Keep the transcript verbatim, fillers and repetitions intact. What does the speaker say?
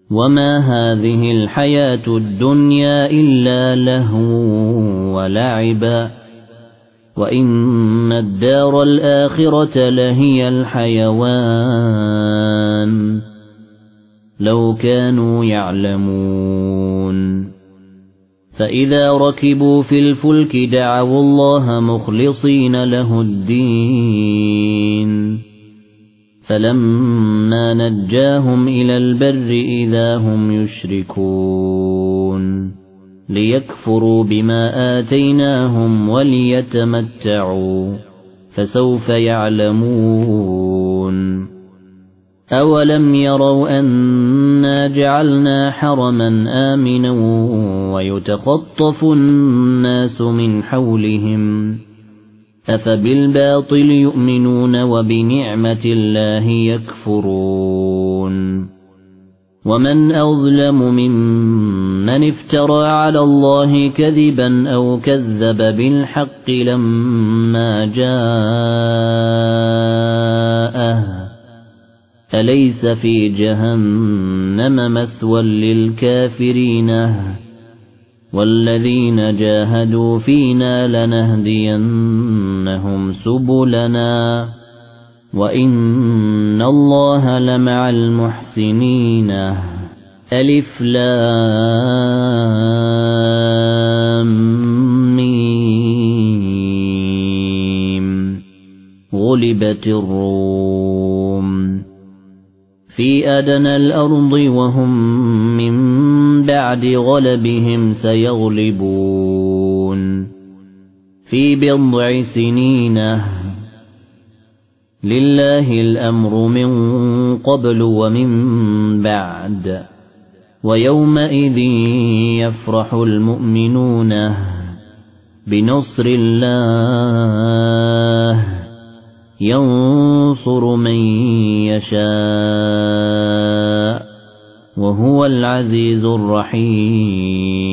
وما هذه الحياة الدنيا إلا لهو ولعب وإن الدار الآخرة لهي الحيوان لو كانوا يعلمون فإذا ركبوا في الفلك دعوا الله مخلصين له الدين فلما نجاهم إلى البر إذا هم يشركون ليكفروا بما آتيناهم وليتمتعوا فسوف يعلمون أولم يروا أنا جعلنا حرما آمنا ويتخطف الناس من حولهم أفبالباطل يؤمنون وبنعمة الله يكفرون ومن أظلم ممن افترى على الله كذبا أو كذب بالحق لما جاءه أليس في جهنم مثوى للكافرين والذين جاهدوا فينا لنهدينهم سبلنا وإن الله لمع المحسنين ألف لام ميم غلبت الروم في أدنى الأرض وهم من بعد غلبهم سيغلبون في بضع سنين لله الأمر من قبل ومن بعد ويومئذ يفرح المؤمنون بنصر الله ينصر من يشاء وهو العزيز الرحيم